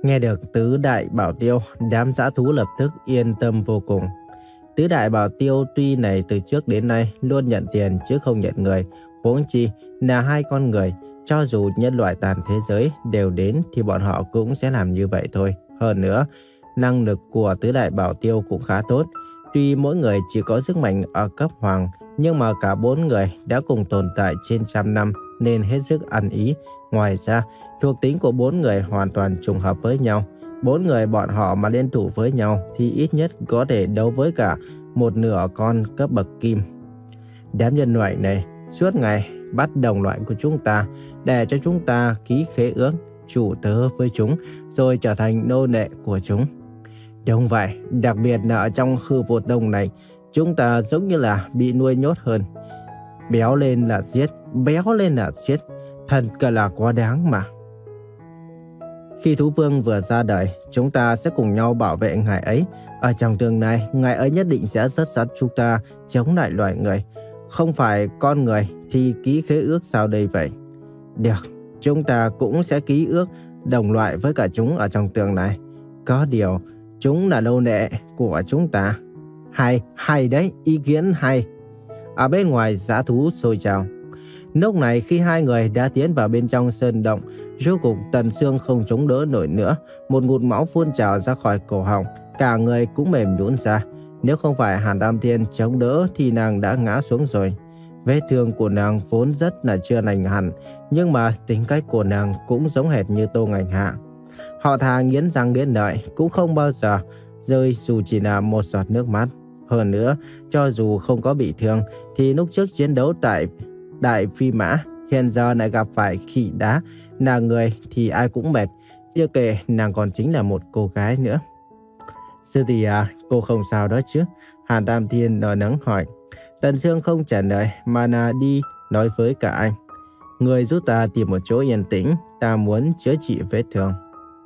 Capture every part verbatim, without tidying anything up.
Nghe được tứ đại bảo tiêu, đám dã thú lập tức yên tâm vô cùng. Tứ đại bảo tiêu tuy này từ trước đến nay luôn nhận tiền chứ không nhận người, huống chi là hai con người. Cho dù nhân loại toàn thế giới đều đến thì bọn họ cũng sẽ làm như vậy thôi. Hơn nữa, năng lực của tứ đại bảo tiêu cũng khá tốt. Tuy mỗi người chỉ có sức mạnh ở cấp hoàng, nhưng mà cả bốn người đã cùng tồn tại trên trăm năm nên hết sức ăn ý. Ngoài ra, thuộc tính của bốn người hoàn toàn trùng hợp với nhau. Bốn người bọn họ mà liên thủ với nhau thì ít nhất có thể đấu với cả một nửa con cấp bậc kim. Đám nhân loại này suốt ngày bắt đồng loại của chúng ta để cho chúng ta ký khế ước chủ tớ với chúng rồi trở thành nô lệ của chúng. Đúng vậy, đặc biệt là ở trong hư vô tông này, chúng ta giống như là bị nuôi nhốt hơn. Béo lên là giết, béo lên là giết, thật là quá đáng mà. Khi thú vương vừa ra đời, chúng ta sẽ cùng nhau bảo vệ ngài ấy. Ở trong tương lai, ngài ấy nhất định sẽ dẫn dắt chúng ta chống lại loài người. Không phải con người thì ký khế ước sao đây vậy? Được, chúng ta cũng sẽ ký ước đồng loại với cả chúng ở trong tương lai. Có điều, chúng là nô lệ của chúng ta. Hay, hay đấy, ý kiến hay. Ở bên ngoài dã thú sôi trào. Lúc này khi hai người đã tiến vào bên trong sơn động, rốt cục Tần Sương không chống đỡ nổi nữa, một ngụm máu phun trào ra khỏi cổ họng, cả người cũng mềm nhũn ra. Nếu không phải Hàn Tam Thiên chống đỡ thì nàng đã ngã xuống rồi. Vết thương của nàng vốn rất là chưa lành hẳn, nhưng mà tính cách của nàng cũng giống hệt như Tô Ngành Hạ. Họ thà nghiến răng nghiến lợi cũng không bao giờ rơi dù chỉ là một giọt nước mắt. Hơn nữa, cho dù không có bị thương thì lúc trước chiến đấu tại Đại Phi Mã, hiện giờ lại gặp phải khỉ đá, là người thì ai cũng mệt, chưa kể nàng còn chính là một cô gái nữa. Sư tỷ à, cô không sao đó chứ? Hàn Tam Thiên lo lắng hỏi. Tần Sương không trả lời mà là đi nói với cả anh. Người giúp ta tìm một chỗ yên tĩnh, ta muốn chữa trị vết thương.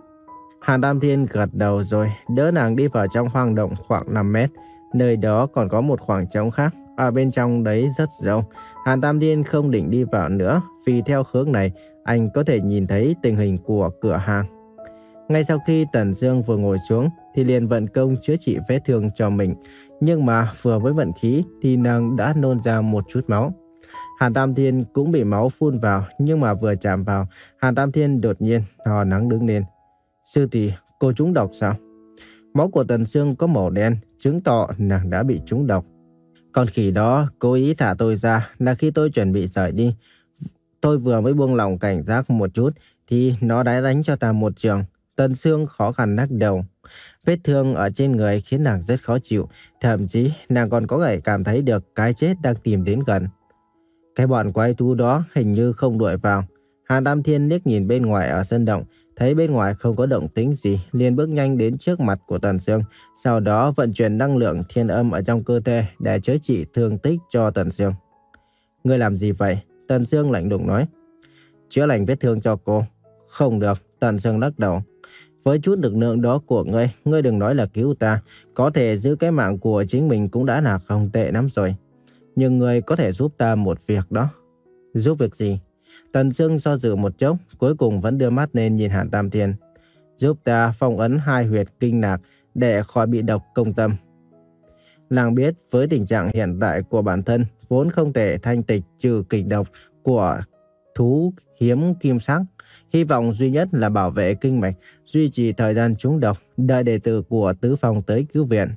Hàn Tam Thiên gật đầu rồi đỡ nàng đi vào trong hoang động khoảng năm mét. Nơi đó còn có một khoảng trống khác, ở bên trong đấy rất rộng. Hàn Tam Thiên không định đi vào nữa, vì theo hướng này anh có thể nhìn thấy tình hình của cửa hàng. Ngay sau khi Tần Dương vừa ngồi xuống thì liền vận công chữa trị vết thương cho mình. Nhưng mà vừa với vận khí thì nàng đã nôn ra một chút máu. Hàn Tam Thiên cũng bị máu phun vào, nhưng mà vừa chạm vào, Hàn Tam Thiên đột nhiên ho nắng đứng lên. Sư tỷ, cô trúng độc sao? Máu của Tần Dương có màu đen, chứng tỏ nàng đã bị trúng độc. Con khỉ đó cố ý thả tôi ra là khi tôi chuẩn bị rời đi. Tôi vừa mới buông lỏng cảnh giác một chút thì nó đã đánh cho ta một trường. Tần Dương khó khăn lắc đầu. Vết thương ở trên người khiến nàng rất khó chịu. Thậm chí nàng còn có thể cảm thấy được cái chết đang tìm đến gần. Cái bọn quái thú đó hình như không đuổi vào. Hàn Tam Thiên liếc nhìn bên ngoài ở sân động, thấy bên ngoài không có động tĩnh gì, liền bước nhanh đến trước mặt của Tần Dương, sau đó vận chuyển năng lượng thiên âm ở trong cơ thể để chữa trị thương tích cho Tần Dương. Ngươi làm gì vậy? Tần Dương lạnh lùng nói. Chữa lành vết thương cho cô. Không được, Tần Dương lắc đầu. Với chút lực lượng đó của ngươi, ngươi đừng nói là cứu ta, có thể giữ cái mạng của chính mình cũng đã là không tệ lắm rồi. Nhưng ngươi có thể giúp ta một việc đó. Giúp việc gì? Tần Dương do dự một chốc, cuối cùng vẫn đưa mắt lên nhìn Hàn Tam Thiên. Giúp ta phong ấn hai huyệt kinh lạc để khỏi bị độc công tâm. Nàng biết với tình trạng hiện tại của bản thân vốn không thể thanh tịch trừ kịch độc của thú hiếm kim sắc. Hy vọng duy nhất là bảo vệ kinh mạch, duy trì thời gian trúng độc, đợi đệ tử của tứ phong tới cứu viện.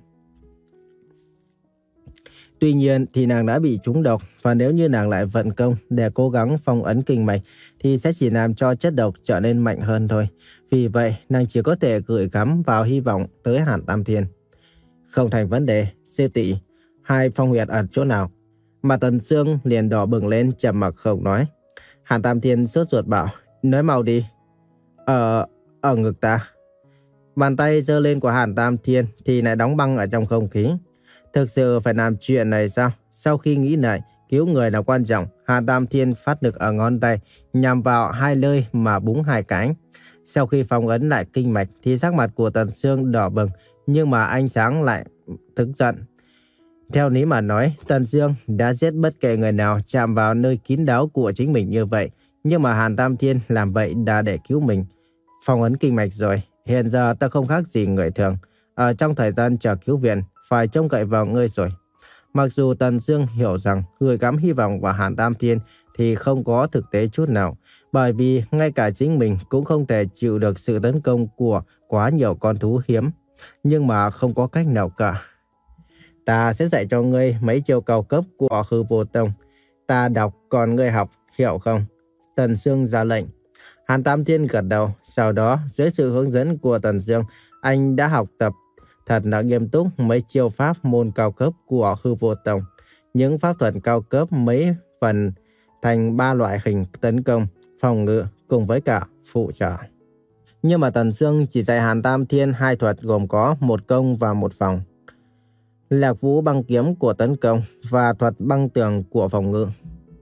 Tuy nhiên thì nàng đã bị trúng độc, và nếu như nàng lại vận công để cố gắng phong ấn kinh mạch thì sẽ chỉ làm cho chất độc trở nên mạnh hơn thôi. Vì vậy nàng chỉ có thể gửi gắm vào hy vọng tới Hàn Tam Thiên. Không thành vấn đề, sư tỷ, hai phong huyệt ở chỗ nào? Mà Tần Dương liền đỏ bừng lên, trầm mặc không nói. Hàn Tam Thiên sốt ruột bảo, nói mau đi. Ở, ở ngực ta. Bàn tay giơ lên của Hàn Tam Thiên thì lại đóng băng ở trong không khí. Thực sự phải làm chuyện này sao? Sau khi nghĩ lại, cứu người là quan trọng, Hàn Tam Thiên phát lực ở ngón tay, nhằm vào hai nơi mà búng hai cái. Sau khi phong ấn lại kinh mạch thì sắc mặt của Tần Dương đỏ bừng, nhưng mà ánh sáng lại tức giận. Theo lý mà nói, Tần Dương đã giết bất kể người nào chạm vào nơi kín đáo của chính mình như vậy. Nhưng mà Hàn Tam Thiên làm vậy đã để cứu mình. Phong ấn kinh mạch rồi, Hiện giờ ta không khác gì người thường. Ở trong thời gian chờ cứu viện, phải trông cậy vào ngươi rồi. Mặc dù Tần Dương hiểu rằng gửi gắm hy vọng vào Hàn Tam Thiên thì không có thực tế chút nào, bởi vì ngay cả chính mình cũng không thể chịu được sự tấn công của quá nhiều con thú hiếm. Nhưng mà không có cách nào cả. Ta sẽ dạy cho ngươi mấy chiêu cao cấp của Hư Vô Tông. Ta đọc còn ngươi học, hiểu không? Tần Dương ra lệnh. Hàn Tam Thiên gật đầu, sau đó dưới sự hướng dẫn của Tần Dương, anh đã học tập thật là nghiêm túc mấy chiêu pháp môn cao cấp của Hư Vô Tông. Những pháp thuật cao cấp mấy phần thành ba loại hình tấn công, phòng ngự cùng với cả phụ trợ. Nhưng mà Tần Dương chỉ dạy Hàn Tam Thiên hai thuật gồm có một công và một phòng. Lạc Vũ băng kiếm của tấn công và thuật băng tường của phòng ngự.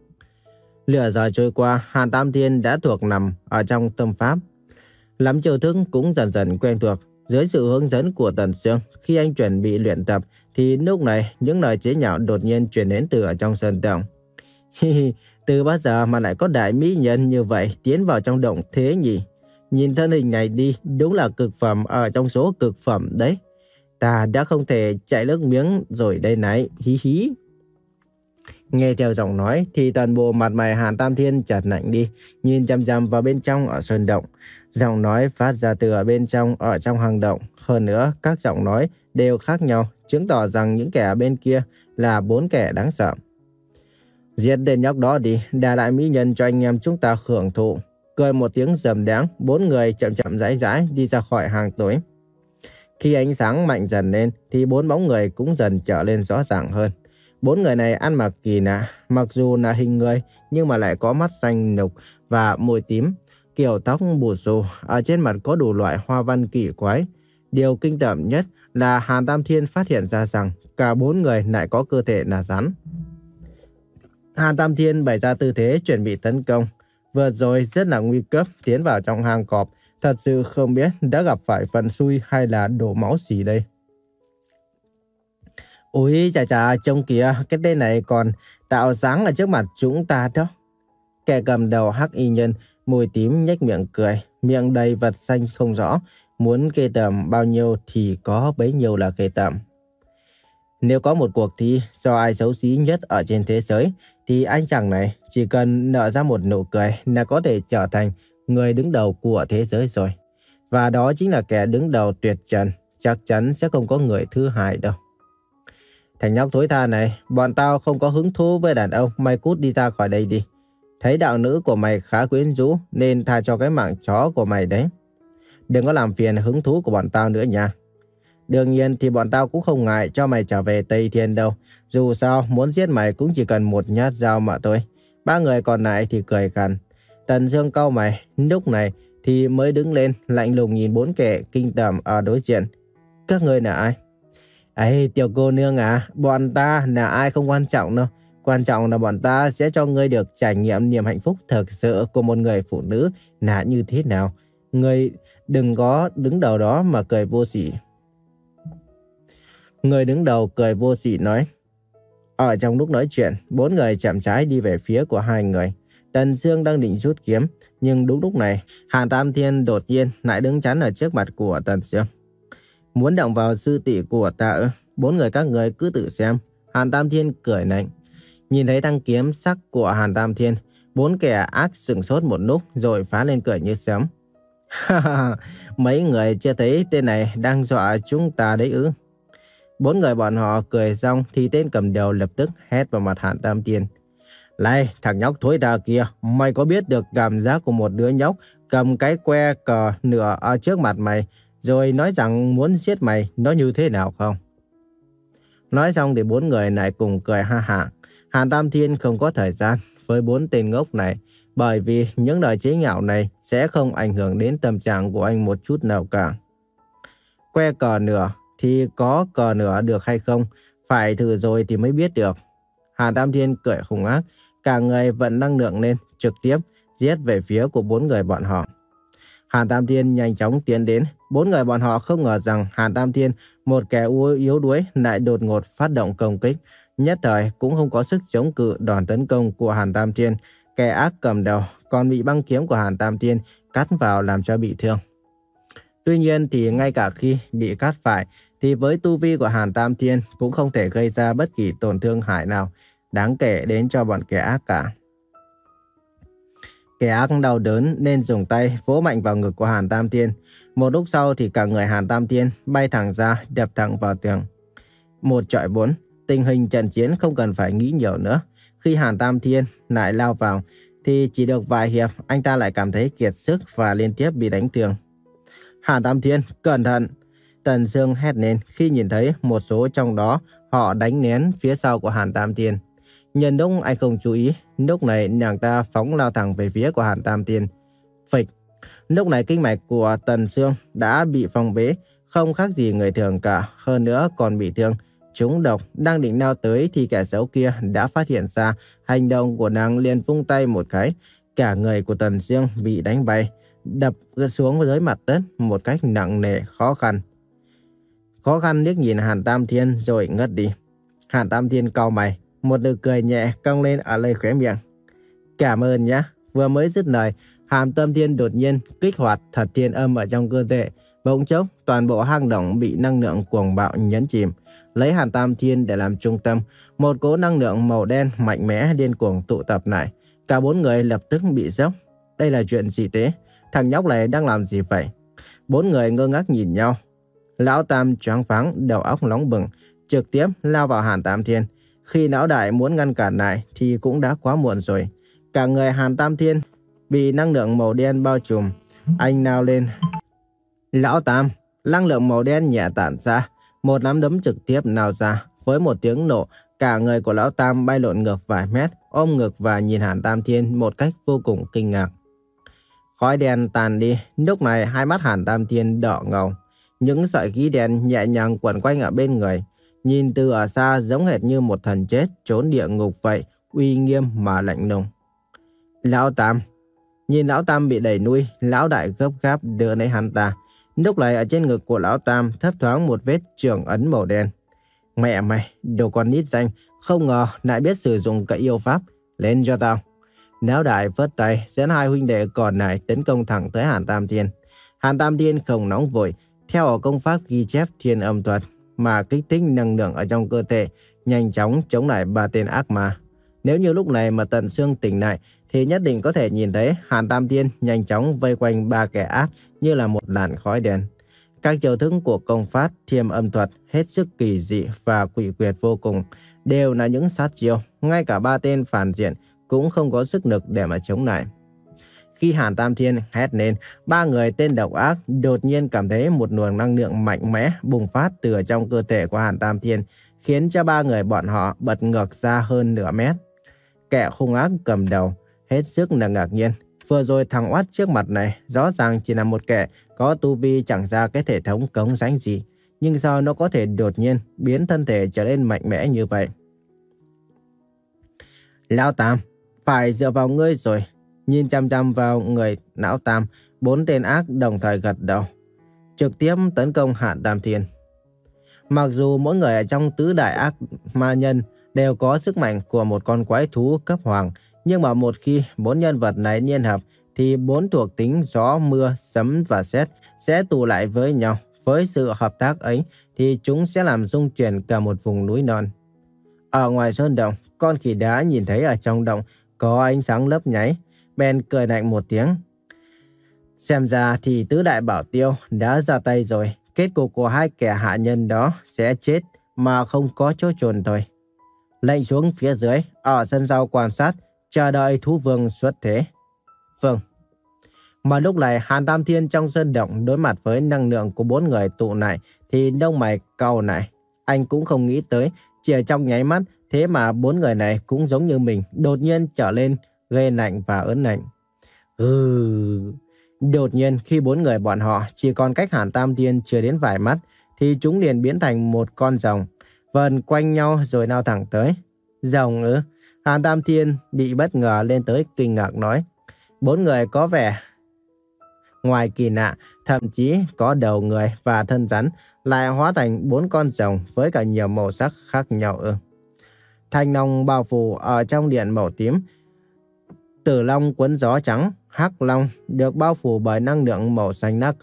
Lửa giờ trôi qua, Hàn Tam Thiên đã thuộc nằm ở trong tâm pháp. Lắm chiêu thức cũng dần dần quen thuộc. Dưới sự hướng dẫn của Tần Dương, khi anh chuẩn bị luyện tập, thì lúc này những lời chế nhạo đột nhiên truyền đến từ ở trong sân động. Hi hi, từ bao giờ mà lại có đại mỹ nhân như vậy tiến vào trong động thế nhỉ? Nhìn thân hình này đi, đúng là cực phẩm ở trong số cực phẩm đấy. Ta đã không thể chạy nước miếng rồi đây này, hí hí. Nghe theo giọng nói thì toàn bộ mặt mày Hàn Tam Thiên chợt lạnh đi, nhìn chằm chằm vào bên trong ở sơn động. Giọng nói phát ra từ ở bên trong ở trong hang động. Hơn nữa, các giọng nói đều khác nhau, chứng tỏ rằng những kẻ ở bên kia là bốn kẻ đáng sợ. Giết tên nhóc đó đi, đả lại mỹ nhân cho anh em chúng ta hưởng thụ. Cười một tiếng rầm đáng, bốn người chậm chậm rãi rãi đi ra khỏi hang tối. Khi ánh sáng mạnh dần lên thì bốn bóng người cũng dần trở lên rõ ràng hơn. Bốn người này ăn mặc kỳ lạ, mặc dù là hình người nhưng mà lại có mắt xanh nục và môi tím, kiểu tóc bù xù, ở trên mặt có đủ loại hoa văn kỳ quái. Điều kinh tởm nhất là Hàn Tam Thiên phát hiện ra rằng cả bốn người lại có cơ thể là rắn. Hàn Tam Thiên bày ra tư thế chuẩn bị tấn công. Vừa rồi rất là nguy cấp tiến vào trong hang cọp, thật sự không biết đã gặp phải phần xui hay là đổ máu gì đây. Ôi chà chà, trông kìa, cái tên này còn tạo dáng ở trước mặt chúng ta đó. Kẻ cầm đầu hắc y nhân, môi tím nhếch miệng cười, miệng đầy vật xanh không rõ, muốn kê tởm bao nhiêu thì có bấy nhiêu là kê tởm. Nếu có một cuộc thi do ai xấu xí nhất ở trên thế giới, thì anh chàng này chỉ cần nở ra một nụ cười là có thể trở thành người đứng đầu của thế giới rồi. Và đó chính là kẻ đứng đầu tuyệt trần, chắc chắn sẽ không có người thứ hai đâu. Thằng nhóc thối tha này, bọn tao không có hứng thú với đàn ông, mày cút đi ra khỏi đây đi. Thấy đạo nữ của mày khá quyến rũ nên tha cho cái mạng chó của mày đấy. Đừng có làm phiền hứng thú của bọn tao nữa nha. Đương nhiên thì bọn tao cũng không ngại cho mày trở về Tây Thiên đâu. Dù sao muốn giết mày cũng chỉ cần một nhát dao mà thôi. Ba người còn lại thì cười gằn. Tần Dương cau mày, lúc này thì mới đứng lên lạnh lùng nhìn bốn kẻ kinh tởm ở đối diện. Các ngươi là ai? Ấy tiểu cô nương à, bọn ta là ai không quan trọng đâu. Quan trọng là bọn ta sẽ cho ngươi được trải nghiệm niềm hạnh phúc thực sự của một người phụ nữ là như thế nào. Ngươi đừng có đứng đầu đó mà cười vô sỉ. Người đứng đầu cười vô sỉ nói. Ở trong lúc nói chuyện, bốn người chậm rãi đi về phía của hai người. Tần Dương đang định rút kiếm, nhưng đúng lúc này, Hàn Tam Thiên đột nhiên lại đứng chắn ở trước mặt của Tần Dương. Muốn động vào sư tỷ của ta ư? Bốn người các người cứ tự xem. Hàn Tam Thiên cười lạnh. Nhìn thấy thanh kiếm sắc của Hàn Tam Thiên, bốn kẻ ác sửng sốt một lúc rồi phá lên cười như sớm. Mấy người chưa thấy tên này đang dọa chúng ta đấy ư? Bốn người bọn họ cười xong thì tên cầm đầu lập tức hét vào mặt Hàn Tam Thiên. Này, thằng nhóc thối tha kia, mày có biết được cảm giác của một đứa nhóc cầm cái que cờ nửa ở trước mặt mày, rồi nói rằng muốn giết mày, nó như thế nào không? Nói xong thì bốn người lại cùng cười ha hả. Hàn Tam Thiên không có thời gian với bốn tên ngốc này, bởi vì những lời chế nhạo này sẽ không ảnh hưởng đến tâm trạng của anh một chút nào cả. Que cờ nửa thì có cờ nửa được hay không, phải thử rồi thì mới biết được. Hàn Tam Thiên cười hung ác, cả người vận năng lượng lên, trực tiếp giết về phía của bốn người bọn họ. Hàn Tam Thiên nhanh chóng tiến đến, bốn người bọn họ không ngờ rằng Hàn Tam Thiên, một kẻ yếu đuối, lại đột ngột phát động công kích. Nhất thời cũng không có sức chống cự đòn tấn công của Hàn Tam Thiên. Kẻ ác cầm đầu còn bị băng kiếm của Hàn Tam Thiên cắt vào làm cho bị thương. Tuy nhiên thì ngay cả khi bị cắt phải thì với tu vi của Hàn Tam Thiên cũng không thể gây ra bất kỳ tổn thương hại nào đáng kể đến cho bọn kẻ ác cả. Kẻ ác đau đớn nên dùng tay vỗ mạnh vào ngực của Hàn Tam Thiên. Một lúc sau thì cả người Hàn Tam Thiên bay thẳng ra, đập thẳng vào tường. Một chọi bốn, tình hình trận chiến không cần phải nghĩ nhiều nữa. Khi Hàn Tam Thiên lại lao vào thì chỉ được vài hiệp anh ta lại cảm thấy kiệt sức và liên tiếp bị đánh thương. Hàn Tam Thiên, cẩn thận! Tần Sương hét lên khi nhìn thấy một số trong đó họ đánh nén phía sau của Hàn Tam Thiên. Nhân lúc anh không chú ý, lúc này nàng ta phóng lao thẳng về phía của Hàn Tam Thiên. Phịch! Lúc này kinh mạch của Tần Sương đã bị phong bế, không khác gì người thường cả, hơn nữa còn bị thương. Trúng độc, đang định lao tới thì kẻ xấu kia đã phát hiện ra hành động của nàng, liền vung tay một cái. Cả người của Tần Sương bị đánh bay, đập xuống dưới mặt đất một cách nặng nề, khó khăn. Khó khăn liếc nhìn Hàn Tam Thiên rồi ngất đi. Hàn Tam Thiên cau mày, một nụ cười nhẹ cong lên ở lây khóe miệng. Cảm ơn nhé. Vừa mới dứt lời, Hàn Tam Thiên đột nhiên kích hoạt thật thiên âm ở trong cơ thể. Bỗng chốc, toàn bộ hang động bị năng lượng cuồng bạo nhấn chìm. Lấy Hàn Tam Thiên để làm trung tâm, một cỗ năng lượng màu đen mạnh mẽ điên cuồng tụ tập lại. Cả bốn người lập tức bị sốc. Đây là chuyện gì thế? Thằng nhóc này đang làm gì vậy? Bốn người ngơ ngác nhìn nhau. Lão Tam choáng váng, đầu óc nóng bừng, trực tiếp lao vào Hàn Tam Thiên. Khi lão đại muốn ngăn cản lại thì cũng đã quá muộn rồi. Cả người Hàn Tam Thiên bị năng lượng màu đen bao trùm. Anh nào lên. Lão Tam, năng lượng màu đen nhẹ tản ra. Một nắm đấm trực tiếp nào ra. Với một tiếng nổ, cả người của Lão Tam bay lộn ngược vài mét, ôm ngực và nhìn Hàn Tam Thiên một cách vô cùng kinh ngạc. Khói đen tàn đi, lúc này hai mắt Hàn Tam Thiên đỏ ngầu. Những sợi khí đen nhẹ nhàng quẩn quanh ở bên người. Nhìn từ ở xa giống hệt như một thần chết trốn địa ngục vậy, uy nghiêm mà lạnh lùng. Lão Tam. Nhìn Lão Tam bị đẩy nuôi, Lão Đại gấp gáp đưa lấy hắn ta. Lúc này ở trên ngực của Lão Tam thấp thoáng một vết chưởng ấn màu đen. Mẹ mày, đồ con nít danh, không ngờ lại biết sử dụng cái yêu pháp. Lên cho tao. Lão Đại vớt tay, dẫn hai huynh đệ còn lại tấn công thẳng tới Hàn Tam Thiên. Hàn Tam Thiên không nóng vội, theo ở công pháp ghi chép thiên âm thuật mà kích thích năng lượng ở trong cơ thể, nhanh chóng chống lại ba tên ác ma. Nếu như lúc này mà Tần Sương tỉnh lại thì nhất định có thể nhìn thấy Hàn Tam Thiên nhanh chóng vây quanh ba kẻ ác như là một làn khói đen. Các chiêu thức của công pháp thiên âm thuật hết sức kỳ dị và quỷ quyệt vô cùng, đều là những sát chiêu, ngay cả ba tên phản diện cũng không có sức lực để mà chống lại. Khi Hàn Tam Thiên hét lên, ba người tên độc ác đột nhiên cảm thấy một luồng năng lượng mạnh mẽ bùng phát từ trong cơ thể của Hàn Tam Thiên, khiến cho ba người bọn họ bật ngược ra hơn nửa mét. Kẻ hung ác cầm đầu hết sức là ngạc nhiên. Vừa rồi thằng oát trước mặt này rõ ràng chỉ là một kẻ có tu vi chẳng ra cái thể thống cống rãnh gì, nhưng sao nó có thể đột nhiên biến thân thể trở nên mạnh mẽ như vậy? Lão Tam, phải dựa vào ngươi rồi. Nhìn chăm chăm vào người Lão Tam, bốn tên ác đồng thời gật đầu, trực tiếp tấn công Hàn Tam Thiên. Mặc dù mỗi người ở trong tứ đại ác ma nhân đều có sức mạnh của một con quái thú cấp hoàng, nhưng mà một khi bốn nhân vật này liên hợp thì bốn thuộc tính gió, mưa, sấm và sét sẽ tụ lại với nhau. Với sự hợp tác ấy thì chúng sẽ làm rung chuyển cả một vùng núi non. Ở ngoài sơn động, con khỉ đá nhìn thấy ở trong động có ánh sáng lấp nháy, bèn cười lạnh một tiếng. Xem ra thì tứ đại bảo tiêu đã ra tay rồi. Kết cục của hai kẻ hạ nhân đó sẽ chết mà không có chỗ chôn thôi. Lệnh xuống phía dưới, ở sân sau quan sát, chờ đợi thú vương xuất thế. Vâng. Mà lúc này Hàn Tam Thiên trong sơn động đối mặt với năng lượng của bốn người tụ lại thì lông mày cau lại. Anh cũng không nghĩ tới, chỉ ở trong nháy mắt, thế mà bốn người này cũng giống như mình, đột nhiên trở lên ghê lạnh và ớn lạnh. Ừ. Đột nhiên khi bốn người bọn họ chỉ còn cách Hàn Tam Thiên chưa đến vài mắt thì chúng liền biến thành một con rồng, vần quanh nhau rồi lao thẳng tới. Rồng ư? Hàn Tam Thiên bị bất ngờ lên tới kinh ngạc nói. Bốn người có vẻ ngoài kỳ lạ, thậm chí có đầu người và thân rắn, lại hóa thành bốn con rồng với cả nhiều màu sắc khác nhau ư? Thanh long bao phủ ở trong điện màu tím, tử long quấn gió trắng, hắc long được bao phủ bởi năng lượng màu xanh lá cây,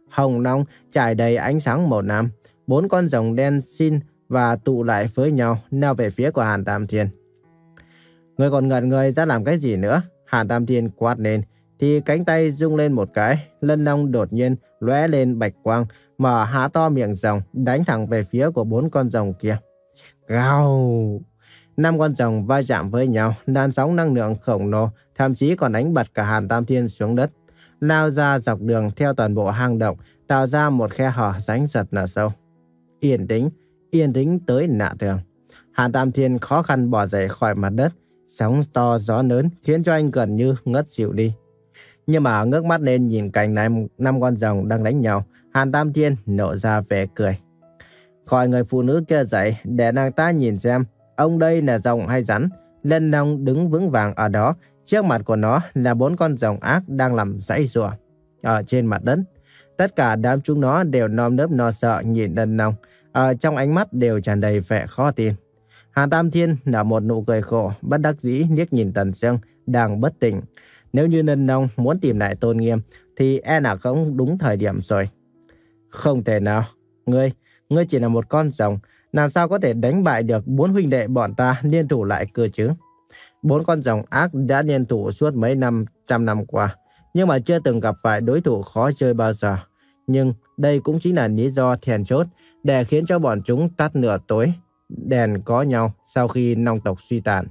hồng long trải đầy ánh sáng màu lam. Bốn con rồng đen xin và tụ lại với nhau, lao về phía của Hàn Tam Thiên. Người còn ngẩn người ra làm cái gì nữa? Hàn Tam Thiên quát lên, thì cánh tay rung lên một cái, lân long đột nhiên lóe lên bạch quang, mở há to miệng rồng, đánh thẳng về phía của bốn con rồng kia. Gào! Năm con rồng va chạm với nhau, làn sóng năng lượng khổng lồ, thậm chí còn đánh bật cả Hàn Tam Thiên xuống đất, lao ra dọc đường theo toàn bộ hang động, tạo ra một khe hở rãnh giật là sâu. Yên tĩnh, yên tĩnh tới lạ thường. Hàn Tam Thiên khó khăn bò dậy khỏi mặt đất, sóng to gió lớn khiến cho anh gần như ngất xỉu đi. Nhưng mà ngước mắt lên nhìn cảnh này, năm con rồng đang đánh nhau, Hàn Tam Thiên nở ra vẻ cười. Gọi người phụ nữ kia dậy để nàng ta nhìn xem ông đây là rồng hay rắn. Lân long đứng vững vàng ở đó, trước mặt của nó là bốn con rồng ác đang nằm giãy giụa ở trên mặt đất. Tất cả đám chúng nó đều nơm nớp lo sợ nhìn Lân long, ở trong ánh mắt đều tràn đầy vẻ khó tin. Hàn Tam Thiên nở một nụ cười khổ, bất đắc dĩ liếc nhìn Tần Sương đang bất tỉnh. Nếu như Lân long muốn tìm lại tôn nghiêm thì e là không đúng thời điểm rồi. Không thể nào, ngươi, ngươi chỉ là một con rồng, làm sao có thể đánh bại được bốn huynh đệ bọn ta liên thủ lại cơ chứ? Bốn con rồng ác đã liên thủ suốt mấy năm, trăm năm qua, nhưng mà chưa từng gặp phải đối thủ khó chơi bao giờ. Nhưng đây cũng chính là lý do then chốt để khiến cho bọn chúng tắt nửa tối đèn có nhau sau khi Long tộc suy tàn.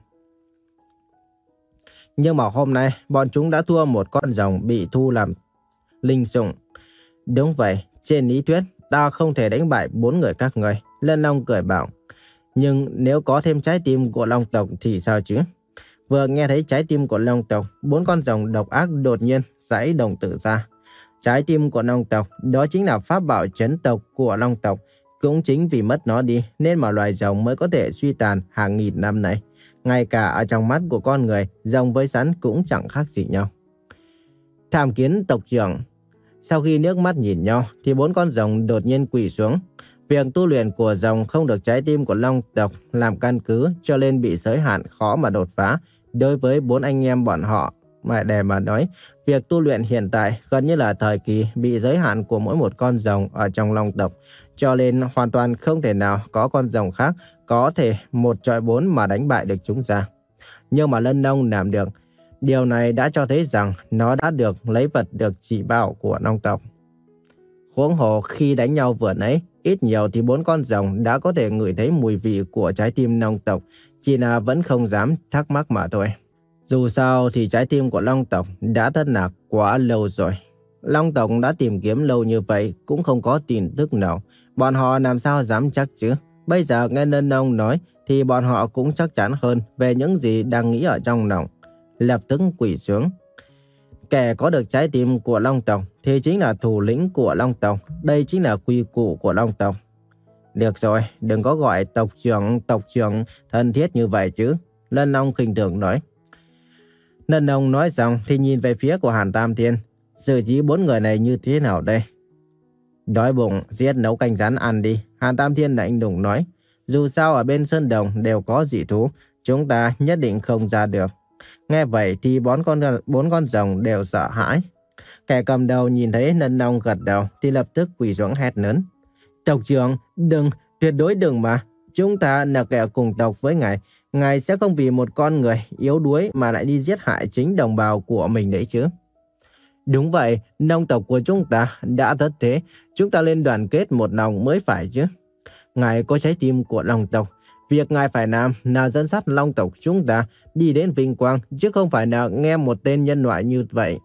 Nhưng mà hôm nay bọn chúng đã thua một con rồng bị thu làm linh sủng. Đúng vậy, trên lý thuyết ta không thể đánh bại bốn người các người. Lân long cười bảo. Nhưng nếu có thêm trái tim của Long tộc thì sao chứ? Vừa nghe thấy trái tim của Long tộc, bốn con rồng độc ác đột nhiên giãy đồng tử ra. Trái tim của Long tộc đó chính là pháp bảo trấn tộc của Long tộc. Cũng chính vì mất nó đi nên mà loài rồng mới có thể suy tàn hàng nghìn năm này. Ngay cả ở trong mắt của con người, rồng với rắn cũng chẳng khác gì nhau. Tham kiến tộc trưởng. Sau khi nước mắt nhìn nhau thì bốn con rồng đột nhiên quỳ xuống. Việc tu luyện của rồng không được trái tim của Long tộc làm căn cứ, cho nên bị giới hạn khó mà đột phá. Đối với bốn anh em bọn họ mà để mà nói, việc tu luyện hiện tại gần như là thời kỳ bị giới hạn của mỗi một con rồng ở trong Long tộc, cho nên hoàn toàn không thể nào có con rồng khác có thể một chọi bốn mà đánh bại được chúng ra. Nhưng mà Lân long làm được. Điều này đã cho thấy rằng nó đã được lấy vật được chỉ bảo của Long tộc. Huống hồ khi đánh nhau vừa nãy, ít nhiều thì bốn con rồng đã có thể ngửi thấy mùi vị của trái tim Long tộc, chỉ là vẫn không dám thắc mắc mà thôi. Dù sao thì trái tim của Long tộc đã thất lạc quá lâu rồi. Long tộc đã tìm kiếm lâu như vậy cũng không có tin tức nào. Bọn họ làm sao dám chắc chứ? Bây giờ nghe Lân long nói thì bọn họ cũng chắc chắn hơn về những gì đang nghĩ ở trong lòng. Lập tức quỳ xuống. Kẻ có được trái tim của Long tộc thì chính là thủ lĩnh của Long tộc. Đây chính là quy củ của Long tộc. Được rồi, đừng có gọi tộc trưởng, tộc trưởng thân thiết như vậy chứ. Lân long khinh thường nói. Lân long nói xong thì nhìn về phía của Hàn Tam Thiên. Xử trí bốn người này như thế nào đây? Đói bụng, giết nấu canh rắn ăn đi. Hàn Tam Thiên lạnh lùng nói. Dù sao ở bên Sơn Đồng đều có dị thú, chúng ta nhất định không ra được. Nghe vậy thì bốn con, bốn con rồng đều sợ hãi. Kẻ cầm đầu nhìn thấy Lân long gật đầu thì lập tức quỳ xuống hét lớn. Tộc trưởng, đừng, tuyệt đối đừng mà. Chúng ta là kẻ cùng tộc với ngài. Ngài sẽ không vì một con người yếu đuối mà lại đi giết hại chính đồng bào của mình đấy chứ. Đúng vậy, Long tộc của chúng ta đã thất thế. Chúng ta nên đoàn kết một lòng mới phải chứ. Ngài có trái tim của Long tộc. Việc ngài phải làm là dẫn dắt Long tộc chúng ta đi đến vinh quang, chứ không phải là nghe một tên nhân loại như vậy.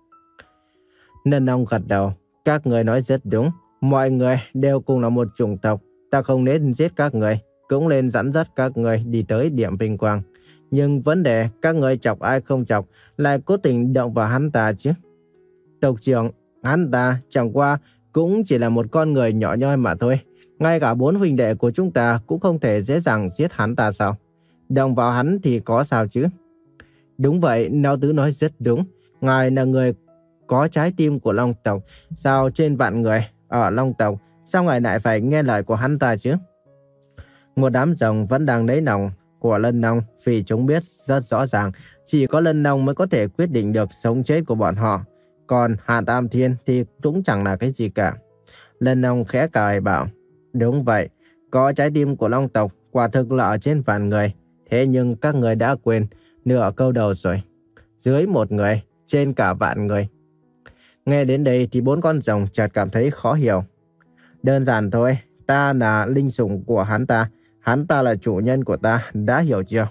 Lân long gật đầu. Các người nói rất đúng. Mọi người đều cùng là một chủng tộc. Ta không nên giết các người, cũng nên dẫn dắt các người đi tới điểm vinh quang. Nhưng vấn đề các người chọc ai không chọc lại cố tình động vào hắn ta chứ. Tộc trưởng, hắn ta chẳng qua cũng chỉ là một con người nhỏ nhoi mà thôi. Ngay cả bốn huynh đệ của chúng ta cũng không thể dễ dàng giết hắn ta sao? Động vào hắn thì có sao chứ? Đúng vậy, Lão Tứ nói rất đúng. Ngài là người có trái tim của Long tộc. Sao trên vạn người ở Long tộc, sao ngài lại phải nghe lời của hắn ta chứ? Một đám rồng vẫn đang lấy lòng của Lân long, vì chúng biết rất rõ ràng chỉ có Lân long mới có thể quyết định được sống chết của bọn họ. Còn Hàn Tam Thiên thì cũng chẳng là cái gì cả. Lân Long khẽ cười bảo, đúng vậy, có trái tim của Long tộc quả thực là ở trên vạn người. Thế nhưng các người đã quên nửa câu đầu rồi. Dưới một người, trên cả vạn người. Nghe đến đây thì bốn con rồng chợt cảm thấy khó hiểu. Đơn giản thôi, ta là linh sủng của hắn ta, hắn ta là chủ nhân của ta, đã hiểu chưa?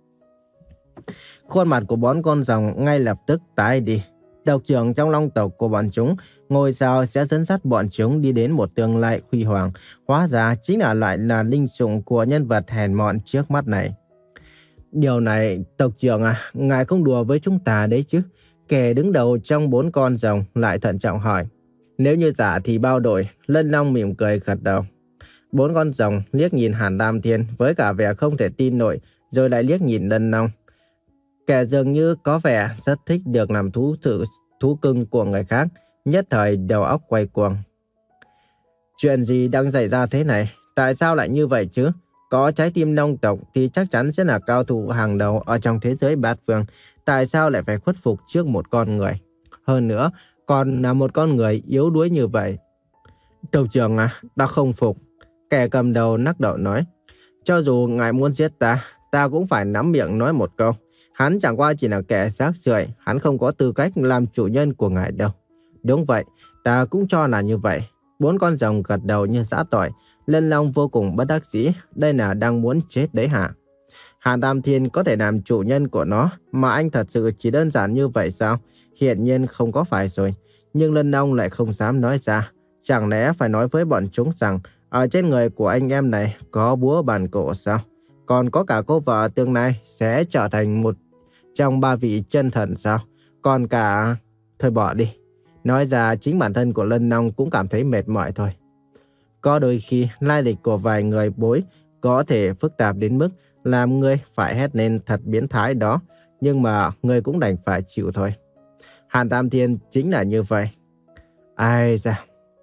Khuôn mặt của bốn con rồng ngay lập tức tái đi. Tộc trưởng trong Long tộc của bọn chúng, ngôi sao sẽ dẫn dắt bọn chúng đi đến một tương lai huy hoàng. Hóa ra chính là lại là linh sủng của nhân vật hèn mọn trước mắt này. Điều này, tộc trưởng à, ngài không đùa với chúng ta đấy chứ? Kẻ đứng đầu trong bốn con rồng lại thận trọng hỏi. Nếu như giả thì bao đổi, Lân Long mỉm cười gật đầu. Bốn con rồng liếc nhìn Hàn Tam Thiên với cả vẻ không thể tin nổi, rồi lại liếc nhìn Lân Long. Kẻ dường như có vẻ rất thích được làm thú sự thú cưng của người khác, nhất thời đầu óc quay cuồng. Chuyện gì đang xảy ra thế này? Tại sao lại như vậy chứ? Có trái tim Long tộc thì chắc chắn sẽ là cao thủ hàng đầu ở trong thế giới bát phương. Tại sao lại phải khuất phục trước một con người? Hơn nữa, còn là một con người yếu đuối như vậy. Tộc trưởng à, ta không phục. Kẻ cầm đầu nắc đầu nói. Cho dù ngài muốn giết ta, ta cũng phải nắm miệng nói một câu. Hắn chẳng qua chỉ là kẻ rác rưởi, hắn không có tư cách làm chủ nhân của ngài đâu. Đúng vậy, ta cũng cho là như vậy. Bốn con rồng gật đầu như giã tỏi. Lân Long vô cùng bất đắc dĩ, đây là đang muốn chết đấy hả? Hàn Tam Thiên có thể làm chủ nhân của nó, mà anh thật sự chỉ đơn giản như vậy sao? Hiển nhiên không có phải rồi. Nhưng Lân Long lại không dám nói ra. Chẳng lẽ phải nói với bọn chúng rằng ở trên người của anh em này có búa bàn cổ sao? Còn có cả cô vợ tương lai sẽ trở thành một trong ba vị chân thần sao? Còn cả... Thôi bỏ đi. Nói ra chính bản thân của Lân Long cũng cảm thấy mệt mỏi thôi. Có đôi khi lai lịch của vài người bối có thể phức tạp đến mức làm người phải hét lên thật biến thái đó. Nhưng mà người cũng đành phải chịu thôi. Hàn Tam Thiên chính là như vậy. Ai da.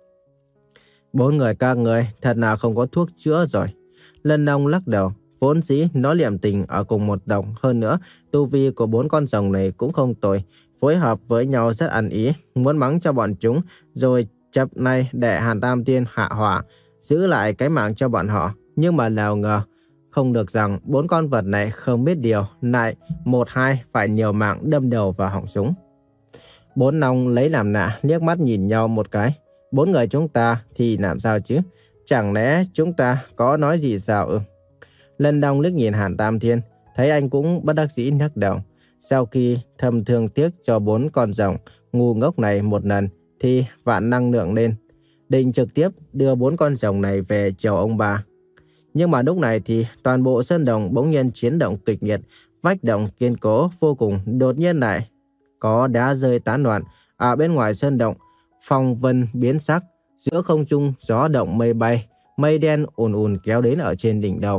Bốn người các người thật là không có thuốc chữa rồi. Lân Long lắc đầu. Vốn dĩ nó liệm tình ở cùng một đồng. Hơn nữa, tu vi của bốn con rồng này cũng không tồi. Phối hợp với nhau rất ăn ý. Muốn mắng cho bọn chúng. Rồi chập này để Hàn Tam Thiên hạ hỏa. Giữ lại cái mạng cho bọn họ. Nhưng mà nào ngờ. Không được rằng bốn con vật này không biết điều. Lại một hai phải nhiều mạng đâm đầu vào họng súng. Bốn nòng lấy làm lạ liếc mắt nhìn nhau một cái. Bốn người chúng ta thì làm sao chứ? Chẳng lẽ chúng ta có nói gì sao ư? Lân Long liếc nhìn Hàn Tam Thiên, thấy anh cũng bất đắc dĩ nhắc đầu. Sau khi thầm thương tiếc cho bốn con rồng ngu ngốc này một lần, thì vạn năng lượng lên, định trực tiếp đưa bốn con rồng này về chầu ông bà. Nhưng mà lúc này thì toàn bộ sơn đồng bỗng nhiên chiến động kịch liệt, vách động kiên cố vô cùng đột nhiên lại có đá rơi tán loạn. Ở bên ngoài sơn động, phong vân biến sắc, giữa không trung gió động mây bay, mây đen ùn ùn kéo đến ở trên đỉnh đầu.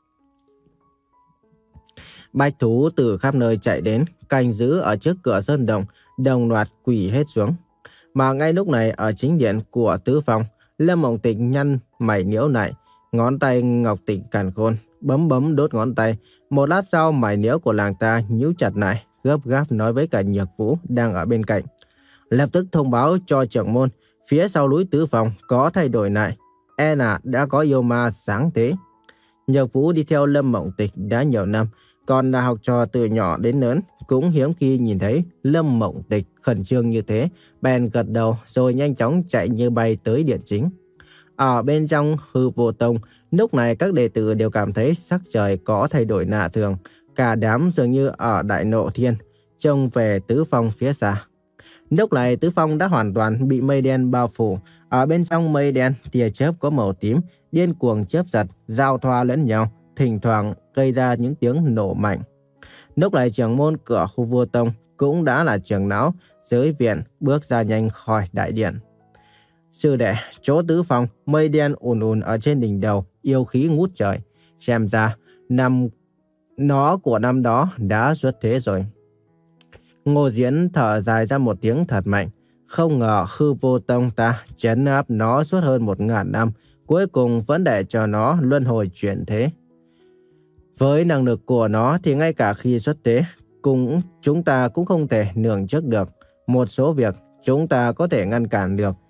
Bạch thú từ khắp nơi chạy đến, canh giữ ở trước cửa sơn động, đồng loạt quỳ hết xuống. Mà ngay lúc này ở chính điện của tứ phong, Lâm Mộng Tịch nhăn mày nhíu lại, ngón tay ngọc tịnh càn khôn, bấm bấm đốt ngón tay. Một lát sau mày nhíu của làng ta nhíu chặt lại, gấp gáp nói với cả Nhược Vũ đang ở bên cạnh. Lập tức thông báo cho trưởng môn, phía sau núi tứ phong có thay đổi lại, e là đã có yêu ma sáng thế. Nhược Vũ đi theo Lâm Mộng Tịch đã nhiều năm, còn là học trò từ nhỏ đến lớn, cũng hiếm khi nhìn thấy Lâm Mộng Tịch khẩn trương như thế, bèn gật đầu rồi nhanh chóng chạy như bay tới điện chính. Ở bên trong Hư Vô Tông, lúc này các đệ tử đều cảm thấy sắc trời có thay đổi lạ thường, cả đám dường như ở Đại Nộ Thiên, trông về tứ phong phía xa. Lúc này tứ phong đã hoàn toàn bị mây đen bao phủ, ở bên trong mây đen tia chớp có màu tím, điên cuồng chớp giật, giao thoa lẫn nhau, thỉnh thoảng gây ra những tiếng nổ mạnh. Lúc này trưởng môn cửa Khu Vô Tông cũng đã là trưởng lão giới viện bước ra nhanh khỏi đại điện. Sư đệ, chỗ tứ phong, mây đen ùn ùn ở trên đỉnh đầu, yêu khí ngút trời. Xem ra, năm nó của năm đó đã xuất thế rồi. Ngô Diễn thở dài ra một tiếng thật mạnh. Không ngờ Hư Vô Tông ta trấn áp nó suốt hơn một ngàn năm, cuối cùng vẫn để cho nó luân hồi chuyển thế. Với năng lực của nó thì ngay cả khi xuất thế, cũng chúng ta cũng không thể lường trước được. Một số việc chúng ta có thể ngăn cản được,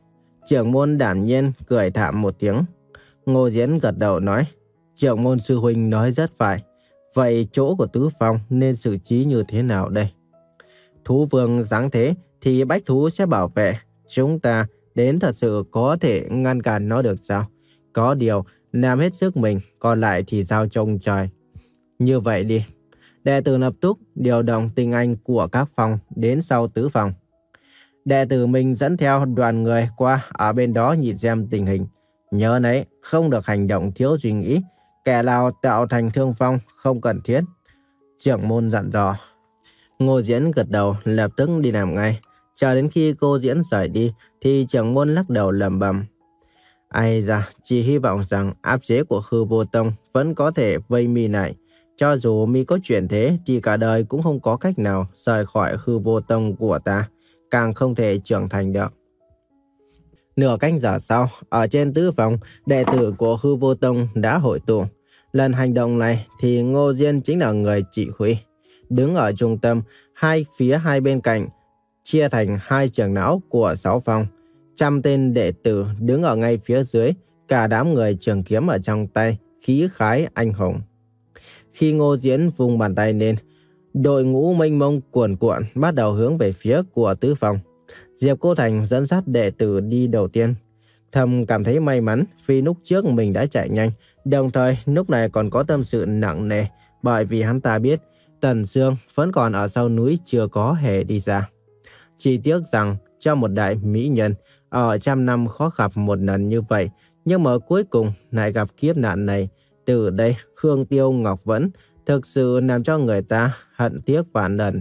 Trưởng môn đảm nhiên cười thảm một tiếng. Ngô Diễn gật đầu nói, trưởng môn sư huynh nói rất phải. Vậy chỗ của Tứ Phong nên xử trí như thế nào đây? Thú vương giáng thế thì bách thú sẽ bảo vệ. Chúng ta đến thật sự có thể ngăn cản nó được sao? Có điều, làm hết sức mình, còn lại thì giao trông trời. Như vậy đi. Đệ tử lập tức điều động tinh anh của các phòng đến sau Tứ Phòng. Đệ tử mình dẫn theo đoàn người qua ở bên đó nhìn xem tình hình. Nhớ nấy, không được hành động thiếu suy nghĩ. Kẻ nào tạo thành thương vong không cần thiết. Trưởng môn dặn dò. Ngô Diễn gật đầu lập tức đi làm ngay. Chờ đến khi cô Diễn rời đi thì trưởng môn lắc đầu lẩm bẩm. Ai da, chỉ hy vọng rằng áp chế của Hư Vô Tông vẫn có thể vây mi lại. Cho dù mi có chuyện thế thì cả đời cũng không có cách nào rời khỏi Hư Vô Tông của ta, càng không thể trưởng thành được. Nửa canh giờ sau, ở trên tứ phòng, đệ tử của Hư Vô Tông đã hội tụ. Lần hành động này thì Ngô Diễn chính là người chỉ huy. Đứng ở trung tâm, hai phía hai bên cạnh, chia thành hai trưởng não của sáu phòng. Trăm tên đệ tử đứng ở ngay phía dưới, cả đám người trường kiếm ở trong tay, khí khái anh hùng. Khi Ngô Diễn vung bàn tay lên, đội ngũ mênh mông cuồn cuộn bắt đầu hướng về phía của tứ phòng. Diệp Cô Thành dẫn dắt đệ tử đi đầu tiên. Thầm cảm thấy may mắn vì lúc trước mình đã chạy nhanh, đồng thời lúc này còn có tâm sự nặng nề, bởi vì hắn ta biết Tần Sương vẫn còn ở sau núi chưa có hề đi ra. Chỉ tiếc rằng cho một đại mỹ nhân ở trăm năm khó gặp một lần như vậy, nhưng mà cuối cùng lại gặp kiếp nạn này. Từ đây Khương Tiêu Ngọc Vẫn thực sự làm cho người ta hận tiếc vạn lần.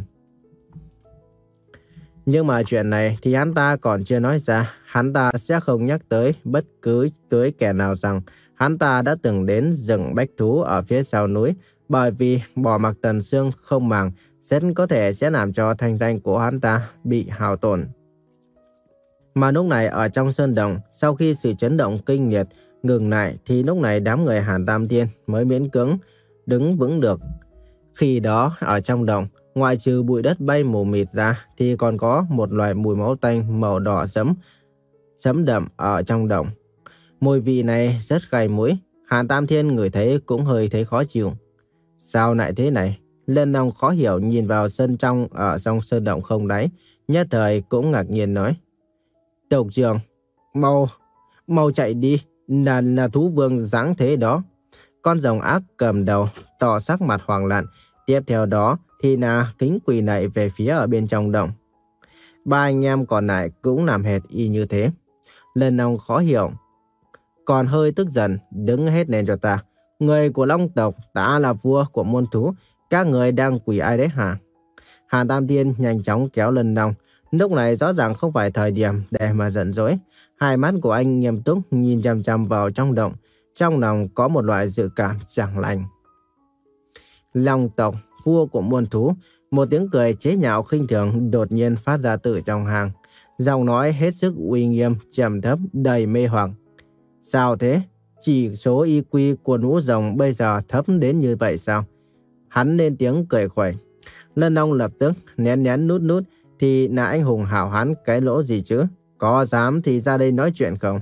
Nhưng mà chuyện này thì hắn ta còn chưa nói ra. Hắn ta sẽ không nhắc tới bất cứ tới kẻ nào rằng hắn ta đã từng đến rừng bách thú ở phía sau núi, bởi vì bỏ mặc Tần Sương không màng rất có thể sẽ làm cho thanh danh của hắn ta bị hao tổn. Mà lúc này ở trong sơn động, sau khi sự chấn động kinh nghiệt ngừng lại thì lúc này đám người Hàn Tam Thiên mới miễn cưỡng đứng vững được. Khi đó ở trong động, ngoại trừ bụi đất bay mù mịt ra thì còn có một loại mùi máu tanh màu đỏ sẫm, sẫm đậm ở trong động. Mùi vị này rất gai mũi, Hàn Tam Thiên ngửi thấy cũng hơi thấy khó chịu. Sao lại thế này? Lân Long khó hiểu nhìn vào sân trong ở trong sơn động không đáy, nhất thời cũng ngạc nhiên nói. Tộc trưởng, mau, mau chạy đi, là, là thú vương dáng thế đó. Con rồng ác cầm đầu, tỏ sắc mặt hoảng loạn, tiếp theo đó thì là kính quỳ lạy về phía ở bên trong động. Ba anh em còn lại cũng làm hệt y như thế. Lân Long khó hiểu, còn hơi tức giận, đứng hết lên cho ta. Người của Long tộc, ta là vua của môn thú, các người đang quỳ ai đấy hả? Hàn Tam Thiên nhanh chóng kéo Lân Long. Lúc này rõ ràng không phải thời điểm để mà giận dỗi. Hai mắt của anh nghiêm túc nhìn chằm chằm vào trong động, trong lòng có một loại dự cảm chẳng lành. Long tộc, vua của muôn thú, một tiếng cười chế nhạo khinh thường đột nhiên phát ra từ trong hang. Giọng nói hết sức uy nghiêm, trầm thấp, đầy mê hoặc. Sao thế? Chỉ số i quy của lũ rồng bây giờ thấp đến như vậy sao? Hắn lên tiếng cười khuẩy. Lân Long lập tức nén nén nút nút, thì là anh hùng hảo hán cái lỗ gì chứ? Có dám thì ra đây nói chuyện không?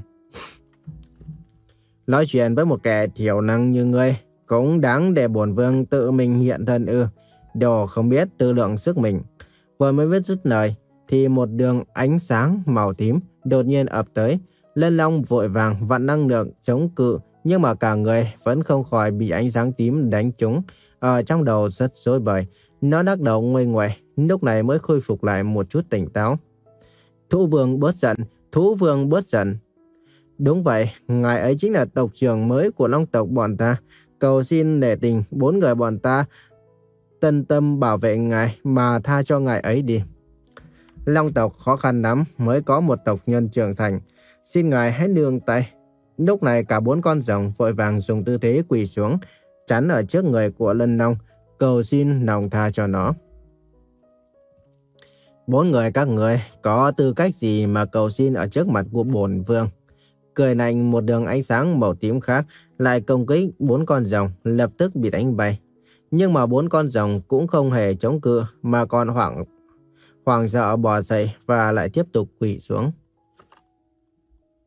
Nói chuyện với một kẻ thiểu năng như ngươi cũng đáng để bổn vương tự mình hiện thân ư? Đồ không biết tự lượng sức mình. Vừa mới biết dứt lời thì một đường ánh sáng màu tím đột nhiên ập tới. Lân Long vội vàng vặn năng lượng chống cự, nhưng mà cả người vẫn không khỏi bị ánh sáng tím đánh trúng. Ở trong đầu rất rối bời, nó lắc đầu nguây nguậy, lúc này mới khôi phục lại một chút tỉnh táo. Thú vương bớt giận, thú vương bớt giận. Đúng vậy, ngài ấy chính là tộc trưởng mới của Long tộc bọn ta. Cầu xin nể tình bốn người bọn ta tân tâm bảo vệ ngài mà tha cho ngài ấy đi. Long tộc khó khăn lắm mới có một tộc nhân trưởng thành, xin ngài hãy nương tay. Lúc này cả bốn con rồng vội vàng dùng tư thế quỳ xuống, chắn ở trước người của Lân Long, cầu xin lòng tha cho nó. Bốn người các người có tư cách gì mà cầu xin ở trước mặt của bổn vương? Cười lạnh một đường ánh sáng màu tím khác lại công kích bốn con rồng, lập tức bị đánh bay. Nhưng mà bốn con rồng cũng không hề chống cự mà còn hoảng hoảng sợ bò dậy và lại tiếp tục quỳ xuống.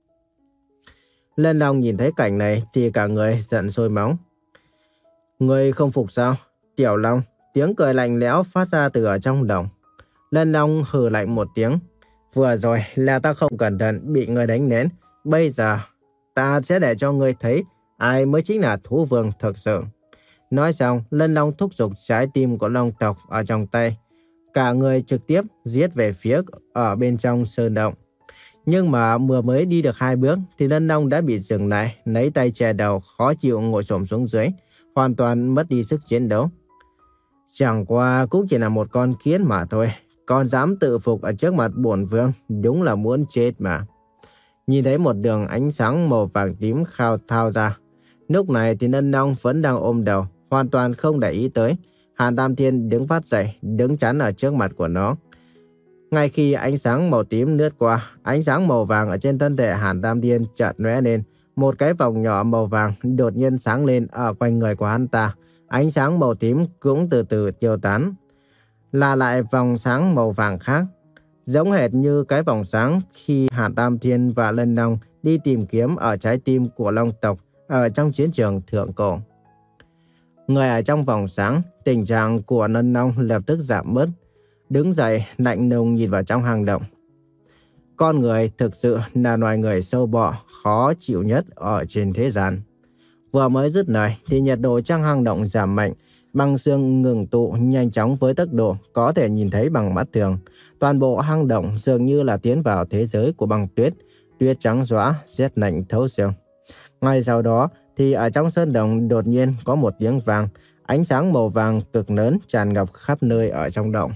Lân Long nhìn thấy cảnh này thì cả người giận sôi máu. Ngươi không phục sao? Tiểu Long, tiếng cười lạnh lẽo phát ra từ ở trong đồng. Lân Long hừ lạnh một tiếng. Vừa rồi là ta không cẩn thận bị ngươi đánh nén. Bây giờ ta sẽ để cho ngươi thấy ai mới chính là thú vương thực sự. Nói xong, Lân Long thúc giục trái tim của Long tộc ở trong tay. Cả người trực tiếp giết về phía ở bên trong sơn động. Nhưng mà vừa mới đi được hai bước thì Lân Long đã bị dừng lại, lấy tay che đầu, khó chịu ngồi xổm xuống dưới, hoàn toàn mất đi sức chiến đấu. Chẳng qua cũng chỉ là một con kiến mà thôi, còn dám tự phục ở trước mặt bổn vương, đúng là muốn chết mà. Nhìn thấy một đường ánh sáng màu vàng tím khao thao ra. Lúc này thì Lân Long vẫn đang ôm đầu, hoàn toàn không để ý tới. Hàn Tam Thiên đứng phát dậy, đứng chắn ở trước mặt của nó. Ngay khi ánh sáng màu tím lướt qua, ánh sáng màu vàng ở trên thân thể Hàn Tam Thiên chợt lóe lên. Một cái vòng nhỏ màu vàng đột nhiên sáng lên ở quanh người của hắn ta. Ánh sáng màu tím cũng từ từ tiêu tán. Là lại vòng sáng màu vàng khác, giống hệt như cái vòng sáng khi Hàn Tam Thiên và Lân Long đi tìm kiếm ở trái tim của Long tộc ở trong chiến trường thượng cổ. Người ở trong vòng sáng, tình trạng của Lân Long lập tức giảm bớt. Đứng dậy, lạnh lùng nhìn vào trong hang động. Con người thực sự là loài người sâu bọ, khó chịu nhất ở trên thế gian. Vừa mới dứt lời thì nhiệt độ trong hang động giảm mạnh, băng xương ngừng tụ nhanh chóng với tốc độ có thể nhìn thấy bằng mắt thường. Toàn bộ hang động dường như là tiến vào thế giới của băng tuyết, tuyết trắng xóa, rét lạnh thấu xương. Ngay sau đó thì ở trong sơn động đột nhiên có một tiếng vang, ánh sáng màu vàng cực lớn tràn ngập khắp nơi ở trong động.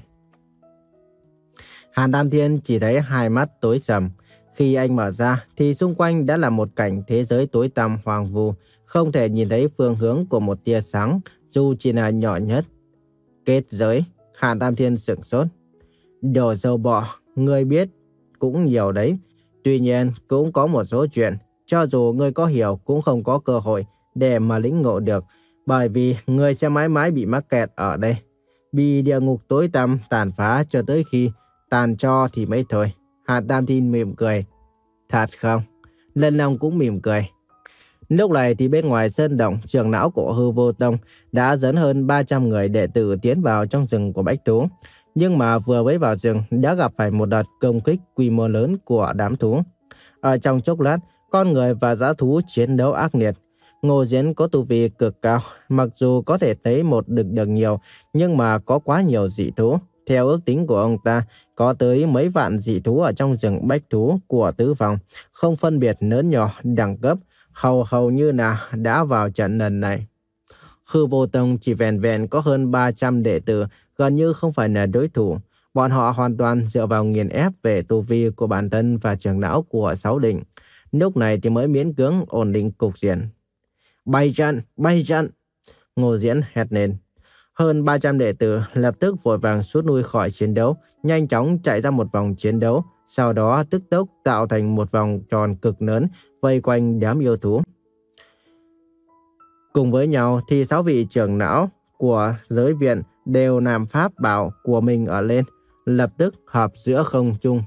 Hàn Tam Thiên chỉ thấy hai mắt tối sầm. Khi anh mở ra thì xung quanh đã là một cảnh thế giới tối tăm hoang vu, không thể nhìn thấy phương hướng của một tia sáng, dù chỉ là nhỏ nhất. Kết giới. Hàn Tam Thiên sửng sốt. Đồ sâu bọ, ngươi biết cũng nhiều đấy. Tuy nhiên cũng có một số chuyện, cho dù ngươi có hiểu cũng không có cơ hội để mà lĩnh ngộ được, bởi vì ngươi sẽ mãi mãi bị mắc kẹt ở đây, bị địa ngục tối tăm tàn phá cho tới khi tàn cho thì mới thôi. Hàn Tam Thiên mỉm cười. Thật không? Lân Long cũng mỉm cười. Lúc này thì bên ngoài sơn động, trưởng lão của Hư Vô Tông đã dẫn hơn ba trăm người đệ tử tiến vào trong rừng của Bách Thú. Nhưng mà vừa mới vào rừng đã gặp phải một đợt công kích quy mô lớn của đám thú. Ở trong chốc lát, con người và dã thú chiến đấu ác liệt. Ngô Diễn có tu vi cực cao, mặc dù có thể thấy một đực được nhiều, nhưng mà có quá nhiều dị thú. Theo ước tính của ông ta, có tới mấy vạn dị thú ở trong rừng bách thú của tứ phòng, không phân biệt lớn nhỏ, đẳng cấp, hầu hầu như là đã vào trận lần này. Hư Vô Tông chỉ vẹn vẹn có hơn ba trăm đệ tử, gần như không phải là đối thủ. Bọn họ hoàn toàn dựa vào nghiền ép về tu vi của bản thân và trưởng lão của sáu đỉnh. Lúc này thì mới miễn cưỡng ổn định cục diện. Bay trận, bay trận! Ngô Diễn hét lên. Hơn ba trăm đệ tử lập tức vội vàng rút lui khỏi chiến đấu, nhanh chóng chạy ra một vòng chiến đấu, sau đó tức tốc tạo thành một vòng tròn cực lớn vây quanh đám yêu thú. Cùng với nhau thì sáu vị trưởng lão của giới viện đều làm pháp bảo của mình ở lên, lập tức hợp giữa không trung.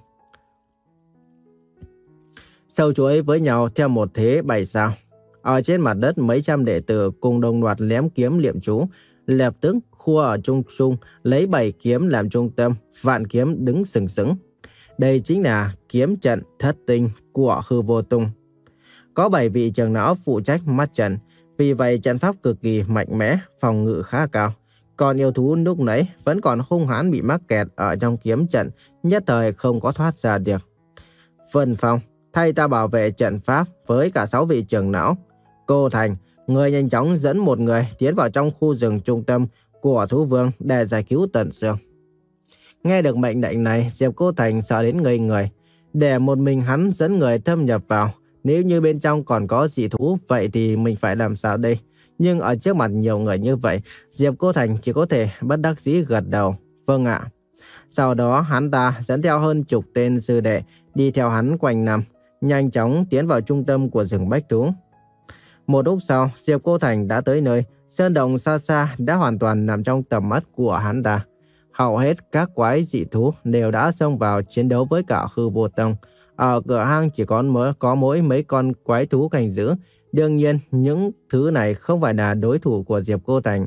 Sâu chuỗi với nhau theo một thế bảy sao. Ở trên mặt đất mấy trăm đệ tử cùng đồng loạt lém kiếm liệm chú, lập tức khua ở trung trung lấy bảy kiếm làm trung tâm, vạn kiếm đứng sừng sững. Đây chính là kiếm trận thất tinh của Hư Vô Tông. Có bảy vị trưởng lão phụ trách mắt trận, vì vậy trận pháp cực kỳ mạnh mẽ, phòng ngự khá cao. Còn yêu thú lúc nãy vẫn còn hung hãn bị mắc kẹt ở trong kiếm trận, nhất thời không có thoát ra được. Vân Phong, thay ta bảo vệ trận pháp với cả sáu vị trưởng lão. Cô Thành, người nhanh chóng dẫn một người tiến vào trong khu rừng trung tâm của thú vương để giải cứu Tần Sương. Nghe được mệnh lệnh này, Diệp Cô Thành sợ đến ngây người. Để một mình hắn dẫn người thâm nhập vào, nếu như bên trong còn có dị thú, vậy thì mình phải làm sao đây? Nhưng ở trước mặt nhiều người như vậy, Diệp Cô Thành chỉ có thể bất đắc dĩ gật đầu. Vâng ạ. Sau đó hắn ta dẫn theo hơn chục tên sư đệ đi theo hắn quanh năm, nhanh chóng tiến vào trung tâm của rừng bách thú. Một lúc sau, Diệp Cô Thành đã tới nơi. Sơn động xa xa đã hoàn toàn nằm trong tầm mắt của hắn ta. Hầu hết các quái dị thú đều đã xông vào chiến đấu với cả Hư Vô Tông. Ở cửa hang chỉ có mỗi, có mỗi mấy con quái thú canh giữ. Đương nhiên, những thứ này không phải là đối thủ của Diệp Cô Thành.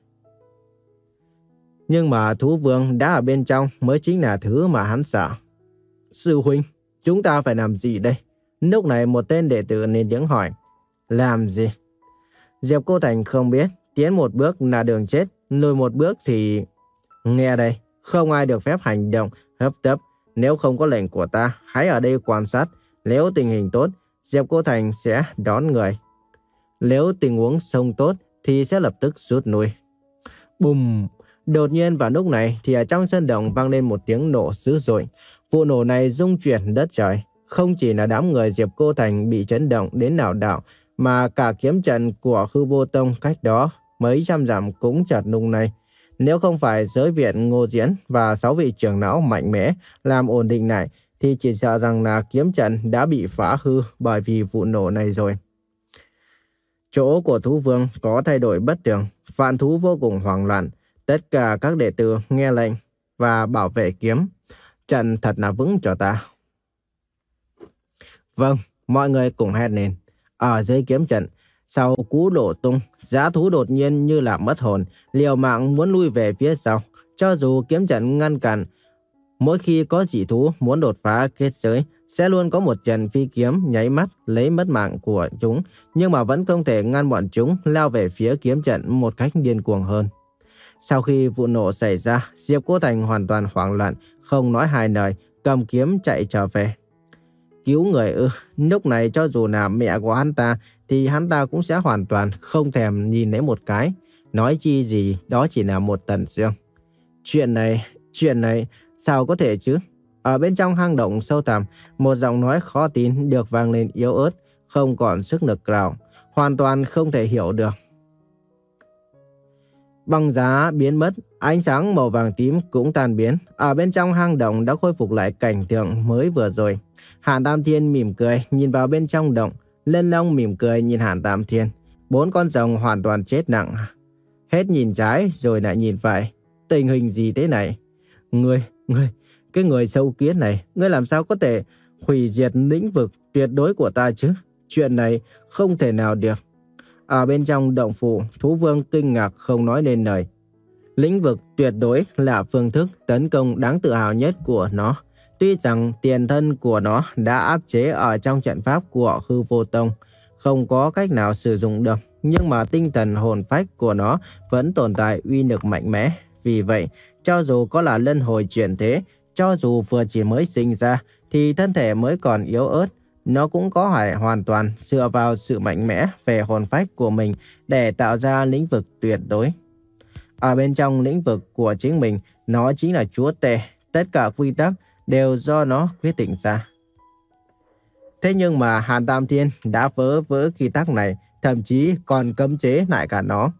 Nhưng mà thú vương đã ở bên trong mới chính là thứ mà hắn sợ. Sư huynh, chúng ta phải làm gì đây? Lúc này một tên đệ tử lên tiếng hỏi. Làm gì? Diệp Cô Thành không biết. Tiến một bước là đường chết, lùi một bước thì... Nghe đây, không ai được phép hành động hấp tấp. Nếu không có lệnh của ta, hãy ở đây quan sát. Nếu tình hình tốt, Diệp Cô Thành sẽ đón người. Nếu tình huống không tốt thì sẽ lập tức rút lui. Bùm! Đột nhiên vào lúc này thì ở trong sân động vang lên một tiếng nổ dữ dội. Vụ nổ này rung chuyển đất trời. Không chỉ là đám người Diệp Cô Thành bị chấn động đến lảo đảo, mà cả kiếm trận của Hư Vô Tông cách đó mấy trăm dặm cũng chợt nung này. Nếu không phải giới viện Ngô Diễn và sáu vị trưởng lão mạnh mẽ làm ổn định lại, thì chỉ sợ rằng là kiếm trận đã bị phá hư bởi vì vụ nổ này rồi. Chỗ của thú vương có thay đổi bất thường, vạn thú vô cùng hoảng loạn. Tất cả các đệ tử nghe lệnh và bảo vệ kiếm trận thật là vững cho ta. Vâng, mọi người cùng hét lên. Ở dưới kiếm trận, sau cú đổ tung, dã thú đột nhiên như là mất hồn, liều mạng muốn lui về phía sau. Cho dù kiếm trận ngăn cản, mỗi khi có dị thú muốn đột phá kết giới, sẽ luôn có một trận phi kiếm nháy mắt lấy mất mạng của chúng, nhưng mà vẫn không thể ngăn bọn chúng lao về phía kiếm trận một cách điên cuồng hơn. Sau khi vụ nổ xảy ra, Diệp Cô Thành hoàn toàn hoảng loạn, không nói hai lời, cầm kiếm chạy trở về. Cứu người ư? Lúc này cho dù là mẹ của hắn ta thì hắn ta cũng sẽ hoàn toàn không thèm nhìn lấy một cái. Nói chi gì đó chỉ là một tần xương. Chuyện này, chuyện này sao có thể chứ? Ở bên trong hang động sâu thẳm, một giọng nói khó tin được vang lên yếu ớt, không còn sức lực nào, hoàn toàn không thể hiểu được. Băng giá biến mất, ánh sáng màu vàng tím cũng tan biến. Ở bên trong hang động đã khôi phục lại cảnh tượng mới vừa rồi. Hàn Tam Thiên mỉm cười nhìn vào bên trong động. Lân Long mỉm cười nhìn Hàn Tam Thiên. Bốn con rồng hoàn toàn chết nặng. Hết nhìn trái rồi lại nhìn phải. Tình hình gì thế này? Ngươi, ngươi, cái người sâu kiến này, ngươi làm sao có thể hủy diệt lĩnh vực tuyệt đối của ta chứ? Chuyện này không thể nào được. Ở bên trong động phủ, thú vương kinh ngạc không nói nên lời. Lĩnh vực tuyệt đối là phương thức tấn công đáng tự hào nhất của nó. Tuy rằng tiền thân của nó đã áp chế ở trong trận pháp của Hư Vô Tông, không có cách nào sử dụng được, nhưng mà tinh thần hồn phách của nó vẫn tồn tại uy lực mạnh mẽ. Vì vậy, cho dù có là luân hồi chuyển thế, cho dù vừa chỉ mới sinh ra, thì thân thể mới còn yếu ớt, nó cũng có thể hoàn toàn dựa vào sự mạnh mẽ về hồn phách của mình để tạo ra lĩnh vực tuyệt đối. Ở bên trong lĩnh vực của chính mình, nó chính là chúa tể, tất cả quy tắc đều do nó quyết định ra. Thế nhưng mà Hàn Tam Thiên đã phá vỡ quy tắc này, thậm chí còn cấm chế lại cả nó.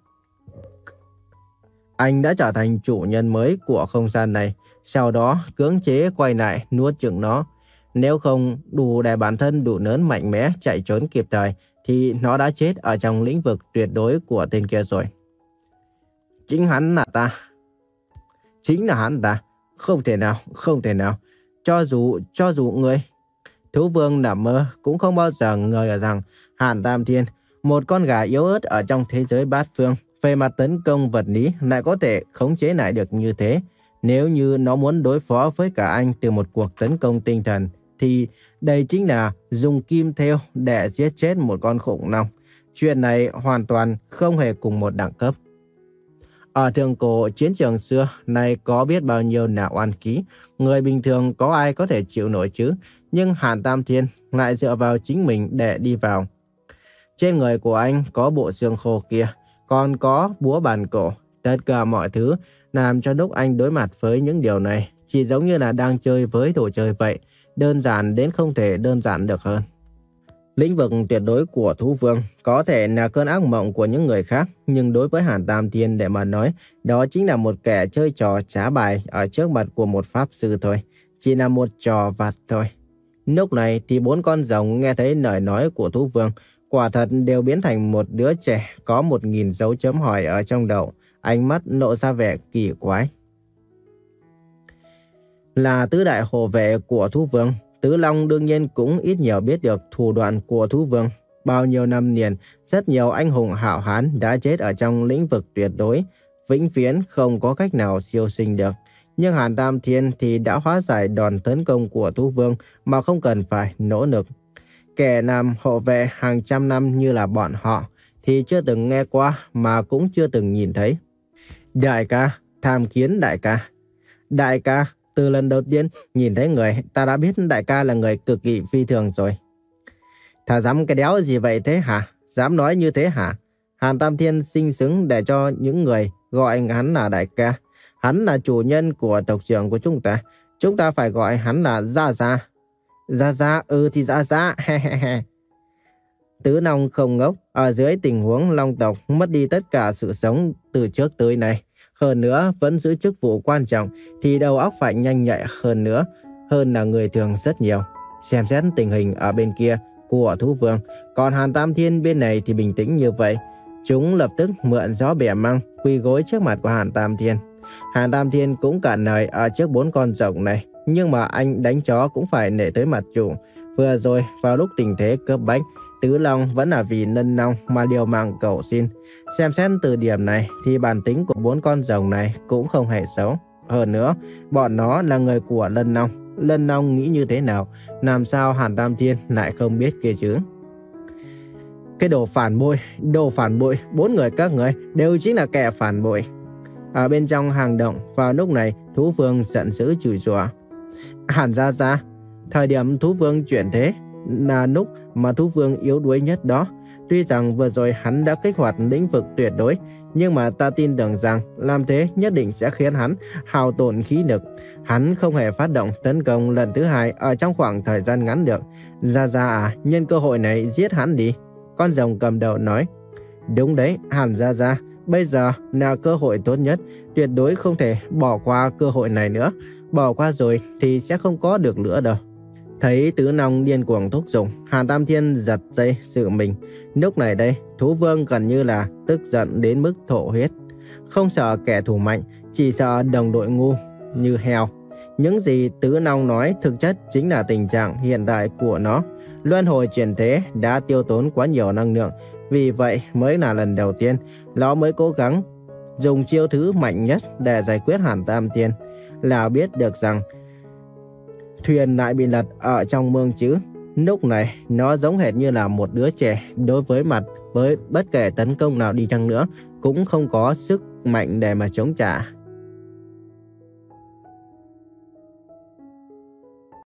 Anh đã trở thành chủ nhân mới của không gian này, sau đó cưỡng chế quay lại nuốt chửng nó. Nếu không đủ để bản thân đủ lớn mạnh mẽ chạy trốn kịp thời, thì nó đã chết ở trong lĩnh vực tuyệt đối của tên kia rồi. Chính hắn là ta. Chính là hắn ta. Không thể nào, không thể nào. Cho dù, cho dù người... Thú vương nằm mơ cũng không bao giờ ngờ rằng Hàn Tam Thiên, một con gà yếu ớt ở trong thế giới bát phương, về mặt tấn công vật lý lại có thể khống chế lại được như thế. Nếu như nó muốn đối phó với cả anh từ một cuộc tấn công tinh thần, thì đây chính là dùng kim thêu để giết chết một con khủng long. Chuyện này hoàn toàn không hề cùng một đẳng cấp. Ở thượng cổ chiến trường xưa này có biết bao nhiêu là oan ký, người bình thường có ai có thể chịu nổi chứ, nhưng Hàn Tam Thiên lại dựa vào chính mình để đi vào. Trên người của anh có bộ xương khô kia, còn có búa bàn cổ, tất cả mọi thứ làm cho lúc anh đối mặt với những điều này chỉ giống như là đang chơi với đồ chơi vậy, đơn giản đến không thể đơn giản được hơn. Lĩnh vực tuyệt đối của thú vương có thể là cơn ác mộng của những người khác, nhưng đối với Hàn Tam Thiên để mà nói, đó chính là một kẻ chơi trò trá bài ở trước mặt của một pháp sư thôi, chỉ là một trò vặt thôi. Lúc này thì bốn con rồng nghe thấy lời nói của thú vương, quả thật đều biến thành một đứa trẻ có một nghìn dấu chấm hỏi ở trong đầu, ánh mắt lộ ra vẻ kỳ quái. Là tứ đại hộ vệ của thú vương, Tứ Long đương nhiên cũng ít nhiều biết được thủ đoạn của thú vương. Bao nhiêu năm liền, rất nhiều anh hùng hảo hán đã chết ở trong lĩnh vực tuyệt đối, vĩnh viễn không có cách nào siêu sinh được. Nhưng Hàn Tam Thiên thì đã hóa giải đòn tấn công của thú vương mà không cần phải nỗ lực. Kẻ làm hộ vệ hàng trăm năm như là bọn họ thì chưa từng nghe qua mà cũng chưa từng nhìn thấy. Đại ca, tham kiến đại ca. Đại ca, từ lần đầu tiên nhìn thấy người, ta đã biết đại ca là người cực kỳ phi thường rồi. Thà dám cái đéo gì vậy thế hả? Dám nói như thế hả? Hàn Tam Thiên xinh xứng để cho những người gọi hắn là đại ca. Hắn là chủ nhân của tộc trưởng của chúng ta. Chúng ta phải gọi hắn là Gia Gia. Gia Gia, ừ thì Gia Gia, he he he. Tứ Long không ngốc, ở dưới tình huống Long tộc mất đi tất cả sự sống từ trước tới nay. Hơn nữa, vẫn giữ chức vụ quan trọng thì đầu óc phải nhanh nhạy hơn nữa, hơn là người thường rất nhiều. Xem xét tình hình ở bên kia của thú vương, còn Hàn Tam Thiên bên này thì bình tĩnh như vậy. Chúng lập tức mượn gió bẻ măng, quỳ gối trước mặt của Hàn Tam Thiên. Hàn Tam Thiên cũng cạn lời ở trước bốn con rồng này, nhưng mà anh đánh chó cũng phải nể tới mặt chủ. Vừa rồi, vào lúc tình thế cấp bách, Tứ Long vẫn là vì Lân Long mà liều mạng cầu xin. Xem xét từ điểm này thì bản tính của bốn con rồng này cũng không hề xấu. Hơn nữa, bọn nó là người của Lân Long. Lân Long nghĩ như thế nào, làm sao Hàn Tam Thiên lại không biết kia chứ? Cái đồ phản bội, đồ phản bội, bốn người các người đều chính là kẻ phản bội. Ở bên trong hang động, vào lúc này, thú vương giận dữ chửi rủa. Hàn Gia Gia, thời điểm thú vương chuyển thế là lúc mà thú vương yếu đuối nhất đó. Tuy rằng vừa rồi hắn đã kích hoạt lĩnh vực tuyệt đối, nhưng mà ta tin tưởng rằng làm thế nhất định sẽ khiến hắn hao tổn khí lực. Hắn không hề phát động tấn công lần thứ hai ở trong khoảng thời gian ngắn được. Gia Gia à, nhân cơ hội này giết hắn đi. Con rồng cầm đầu nói. Đúng đấy, Hàn Gia Gia, bây giờ là cơ hội tốt nhất, tuyệt đối không thể bỏ qua cơ hội này nữa. Bỏ qua rồi thì sẽ không có được nữa đâu. Thấy Tứ Long điên cuồng thúc giục, Hàn Tam Thiên giật dây sự mình. Lúc này đây, thú vương gần như là tức giận đến mức thổ huyết. Không sợ kẻ thù mạnh, chỉ sợ đồng đội ngu như heo. Những gì Tứ Long nói thực chất chính là tình trạng hiện tại của nó. Luân hồi chuyển thế đã tiêu tốn quá nhiều năng lượng, vì vậy mới là lần đầu tiên nó mới cố gắng dùng chiêu thứ mạnh nhất để giải quyết Hàn Tam Thiên. Là biết được rằng thuyền lại bị lật ở trong mương chứ. Lúc này nó giống hệt như là một đứa trẻ đối với mặt với bất kể tấn công nào đi chăng nữa cũng không có sức mạnh để mà chống trả.